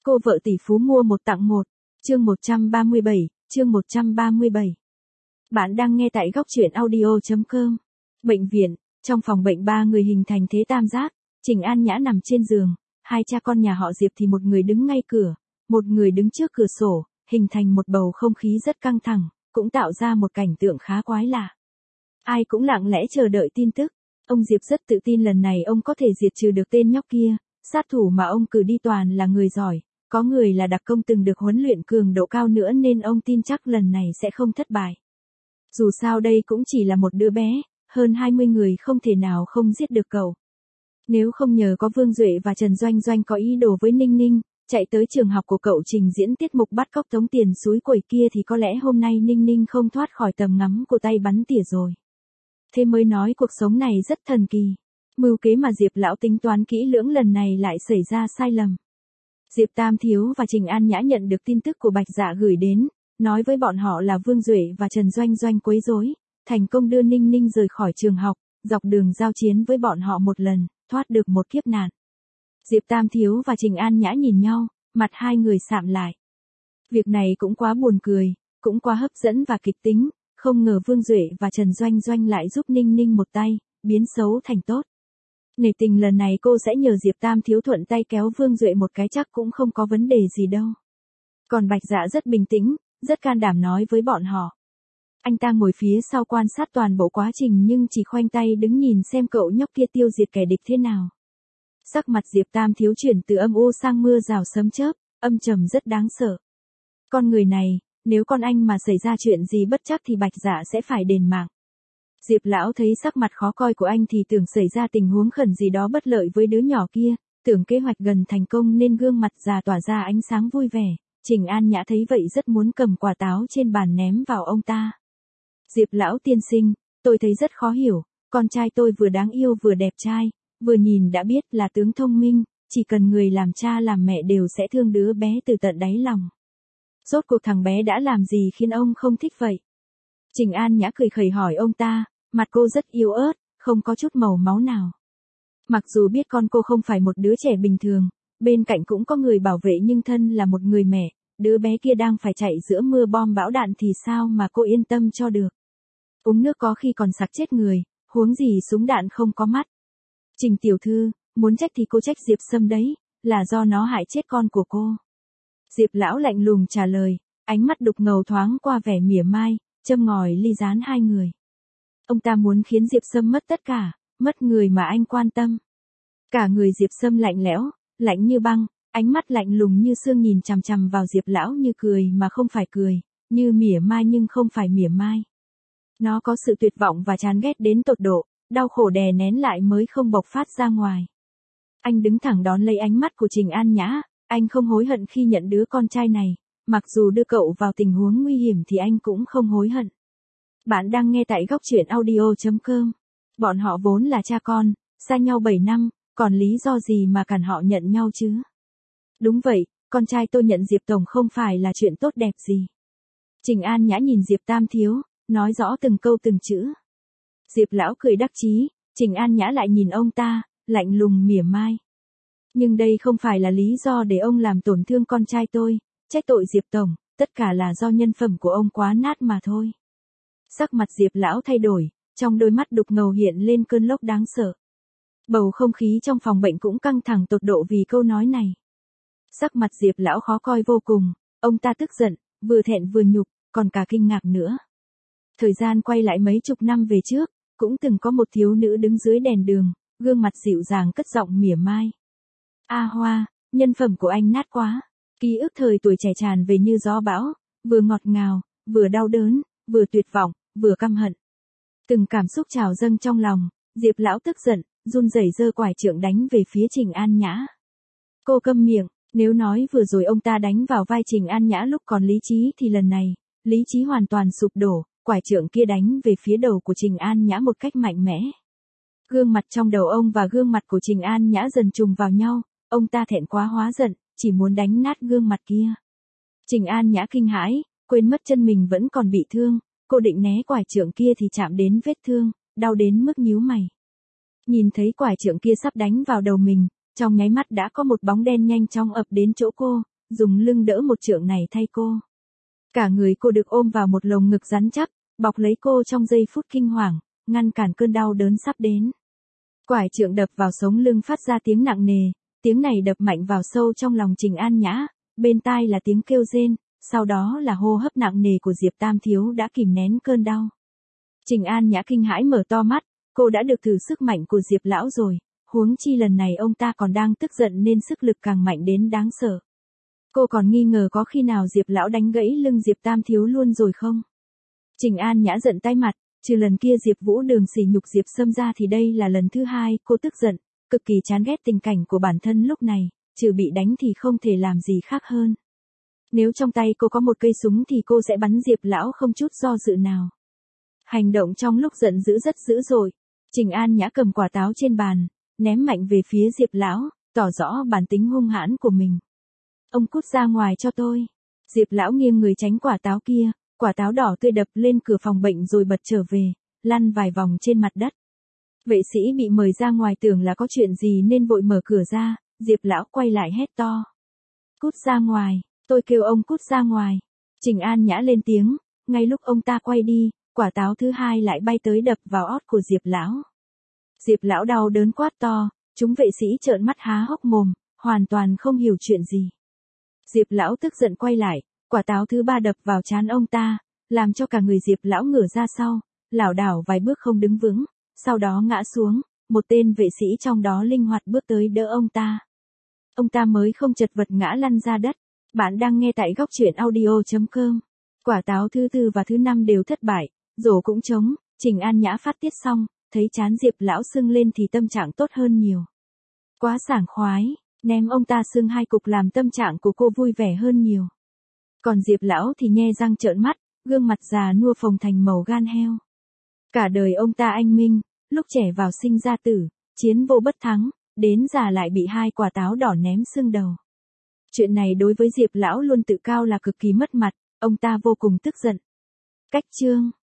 Cô vợ tỷ phú mua một tặng một. Chương 137. Bạn đang nghe tại góc truyện audio.com. Bệnh viện, trong phòng bệnh ba người hình thành thế tam giác, Trình An Nhã nằm trên giường, hai cha con nhà họ Diệp thì một người đứng ngay cửa, một người đứng trước cửa sổ, hình thành một bầu không khí rất căng thẳng, cũng tạo ra một cảnh tượng khá quái lạ. Ai cũng lặng lẽ chờ đợi tin tức. Ông Diệp rất tự tin lần này ông có thể diệt trừ được tên nhóc kia, sát thủ mà ông cử đi toàn là người giỏi, có người là đặc công từng được huấn luyện cường độ cao nữa nên ông tin chắc lần này sẽ không thất bại. Dù sao đây cũng chỉ là một đứa bé, hơn 20 người không thể nào không giết được cậu. Nếu không nhờ có Vương Duệ và Trần Doanh Doanh có ý đồ với Ninh Ninh, chạy tới trường học của cậu trình diễn tiết mục bắt cóc tống tiền xúi quẩy kia thì có lẽ hôm nay Ninh Ninh không thoát khỏi tầm ngắm của tay bắn tỉa rồi. Thế mới nói cuộc sống này rất thần kỳ. Mưu kế mà Diệp lão tính toán kỹ lưỡng lần này lại xảy ra sai lầm. Diệp Tam Thiếu và Trình An Nhã nhận được tin tức của Bạch Dạ gửi đến, nói với bọn họ là Vương Duệ và Trần Doanh Doanh quấy rối, thành công đưa Ninh Ninh rời khỏi trường học, dọc đường giao chiến với bọn họ một lần, thoát được một kiếp nạn. Diệp Tam Thiếu và Trình An Nhã nhìn nhau, mặt hai người sạm lại. Việc này cũng quá buồn cười, cũng quá hấp dẫn và kịch tính, không ngờ Vương Duệ và Trần Doanh Doanh lại giúp Ninh Ninh một tay, biến xấu thành tốt. Nể tình lần này cô sẽ nhờ Diệp Tam Thiếu thuận tay kéo Vương Duệ một cái chắc cũng không có vấn đề gì đâu. Còn Bạch Dạ rất bình tĩnh, rất can đảm nói với bọn họ. Anh ta ngồi phía sau quan sát toàn bộ quá trình nhưng chỉ khoanh tay đứng nhìn xem cậu nhóc kia tiêu diệt kẻ địch thế nào. Sắc mặt Diệp Tam Thiếu chuyển từ âm u sang mưa rào sấm chớp, âm trầm rất đáng sợ. Con người này, nếu con anh mà xảy ra chuyện gì bất trắc thì Bạch Dạ sẽ phải đền mạng. Diệp lão thấy sắc mặt khó coi của anh thì tưởng xảy ra tình huống khẩn gì đó bất lợi với đứa nhỏ kia, tưởng kế hoạch gần thành công nên gương mặt già tỏa ra ánh sáng vui vẻ. Trình An Nhã thấy vậy rất muốn cầm quả táo trên bàn ném vào ông ta. Diệp lão tiên sinh, tôi thấy rất khó hiểu, con trai tôi vừa đáng yêu vừa đẹp trai, vừa nhìn đã biết là tướng thông minh, chỉ cần người làm cha làm mẹ đều sẽ thương đứa bé từ tận đáy lòng. Rốt cuộc thằng bé đã làm gì khiến ông không thích vậy? Trình An Nhã cười khẩy hỏi ông ta, mặt cô rất yếu ớt, không có chút màu máu nào. Mặc dù biết con cô không phải một đứa trẻ bình thường, bên cạnh cũng có người bảo vệ nhưng thân là một người mẹ, đứa bé kia đang phải chạy giữa mưa bom bão đạn thì sao mà cô yên tâm cho được. Uống nước có khi còn sặc chết người, huống gì súng đạn không có mắt. Trình tiểu thư, muốn trách thì cô trách Diệp Sâm đấy, là do nó hại chết con của cô. Diệp lão lạnh lùng trả lời, ánh mắt đục ngầu thoáng qua vẻ mỉa mai, châm ngòi ly gián hai người. Ông ta muốn khiến Diệp Sâm mất tất cả, mất người mà anh quan tâm. Cả người Diệp Sâm lạnh lẽo, lạnh như băng, ánh mắt lạnh lùng như xương nhìn chằm chằm vào Diệp lão như cười mà không phải cười, như mỉa mai nhưng không phải mỉa mai. Nó có sự tuyệt vọng và chán ghét đến tột độ, đau khổ đè nén lại mới không bộc phát ra ngoài. Anh đứng thẳng đón lấy ánh mắt của Trình An Nhã, anh không hối hận khi nhận đứa con trai này, mặc dù đưa cậu vào tình huống nguy hiểm thì anh cũng không hối hận. Bạn đang nghe tại góc truyện audio.com. Bọn họ vốn là cha con, xa nhau 7 năm, còn lý do gì mà cản họ nhận nhau chứ? Đúng vậy, con trai tôi nhận Diệp Tổng không phải là chuyện tốt đẹp gì. Trình An Nhã nhìn Diệp Tam Thiếu, nói rõ từng câu từng chữ. Diệp lão cười đắc chí, Trình An Nhã lại nhìn ông ta, lạnh lùng mỉa mai. Nhưng đây không phải là lý do để ông làm tổn thương con trai tôi, trách tội Diệp Tổng, tất cả là do nhân phẩm của ông quá nát mà thôi. Sắc mặt Diệp lão thay đổi, trong đôi mắt đục ngầu hiện lên cơn lốc đáng sợ. Bầu không khí trong phòng bệnh cũng căng thẳng tột độ vì câu nói này. Sắc mặt Diệp lão khó coi vô cùng, ông ta tức giận, vừa thẹn vừa nhục, còn cả kinh ngạc nữa. Thời gian quay lại mấy chục năm về trước, cũng từng có một thiếu nữ đứng dưới đèn đường, gương mặt dịu dàng cất giọng mỉa mai. A Hoa, nhân phẩm của anh nát quá. Ký ức thời tuổi trẻ tràn về như gió bão, vừa ngọt ngào, vừa đau đớn, vừa tuyệt vọng, vừa căm hận. Từng cảm xúc trào dâng trong lòng, Diệp lão tức giận, run rẩy giơ quải trượng đánh về phía Trình An Nhã. Cô câm miệng, nếu nói vừa rồi ông ta đánh vào vai Trình An Nhã lúc còn lý trí thì lần này, lý trí hoàn toàn sụp đổ, quải trượng kia đánh về phía đầu của Trình An Nhã một cách mạnh mẽ. Gương mặt trong đầu ông và gương mặt của Trình An Nhã dần trùng vào nhau, ông ta thẹn quá hóa giận, chỉ muốn đánh nát gương mặt kia. Trình An Nhã kinh hãi, quên mất chân mình vẫn còn bị thương, cô định né quải trượng kia thì chạm đến vết thương, đau đến mức nhíu mày. Nhìn thấy quải trượng kia sắp đánh vào đầu mình, trong nháy mắt đã có một bóng đen nhanh chóng ập đến chỗ cô, dùng lưng đỡ một trượng này thay cô. Cả người cô được ôm vào một lồng ngực rắn chắc, bọc lấy cô trong giây phút kinh hoàng, ngăn cản cơn đau đớn sắp đến. Quải trượng đập vào sống lưng phát ra tiếng nặng nề, tiếng này đập mạnh vào sâu trong lòng Trình An Nhã, bên tai là tiếng kêu rên, sau đó là hô hấp nặng nề của Diệp Tam Thiếu đã kìm nén cơn đau. Trình An Nhã kinh hãi mở to mắt, cô đã được thử sức mạnh của Diệp lão rồi, huống chi lần này ông ta còn đang tức giận nên sức lực càng mạnh đến đáng sợ. Cô còn nghi ngờ có khi nào Diệp lão đánh gãy lưng Diệp Tam Thiếu luôn rồi không? Trình An Nhã giận tái mặt, trừ lần kia Diệp Vũ Đường sỉ nhục Diệp Sâm ra thì đây là lần thứ hai cô tức giận, cực kỳ chán ghét tình cảnh của bản thân lúc này, trừ bị đánh thì không thể làm gì khác hơn. Nếu trong tay cô có một cây súng thì cô sẽ bắn Diệp lão không chút do dự nào. Hành động trong lúc giận dữ rất dữ dội. Trình An Nhã cầm quả táo trên bàn, ném mạnh về phía Diệp lão, tỏ rõ bản tính hung hãn của mình. Ông cút ra ngoài cho tôi. Diệp lão nghiêng người tránh quả táo kia, quả táo đỏ tươi đập lên cửa phòng bệnh rồi bật trở về, lăn vài vòng trên mặt đất. Vệ sĩ bị mời ra ngoài tưởng là có chuyện gì nên vội mở cửa ra, Diệp lão quay lại hét to. Cút ra ngoài, tôi kêu ông cút ra ngoài. Trình An Nhã lên tiếng, ngay lúc ông ta quay đi, quả táo thứ hai lại bay tới đập vào ót của Diệp lão. Diệp lão đau đớn quát to, chúng vệ sĩ trợn mắt há hốc mồm, hoàn toàn không hiểu chuyện gì. Diệp lão tức giận quay lại, quả táo thứ ba đập vào trán ông ta, làm cho cả người Diệp lão ngửa ra sau, lảo đảo vài bước không đứng vững, sau đó ngã xuống, một tên vệ sĩ trong đó linh hoạt bước tới đỡ ông ta. Ông ta mới không chật vật ngã lăn ra đất. Bạn đang nghe tại góc truyện audio.com. Quả táo thứ tư và thứ năm đều thất bại, rổ cũng trống, Trình An Nhã phát tiết xong, thấy trán Diệp lão sưng lên thì tâm trạng tốt hơn nhiều. Quá sảng khoái, ném ông ta sưng hai cục làm tâm trạng của cô vui vẻ hơn nhiều. Còn Diệp lão thì nhe răng trợn mắt, gương mặt già nua phồng thành màu gan heo. Cả đời ông ta anh minh, lúc trẻ vào sinh ra tử, chiến vô bất thắng, đến già lại bị hai quả táo đỏ ném sưng đầu. Chuyện này đối với Diệp lão luôn tự cao là cực kỳ mất mặt, ông ta vô cùng tức giận. Cách chương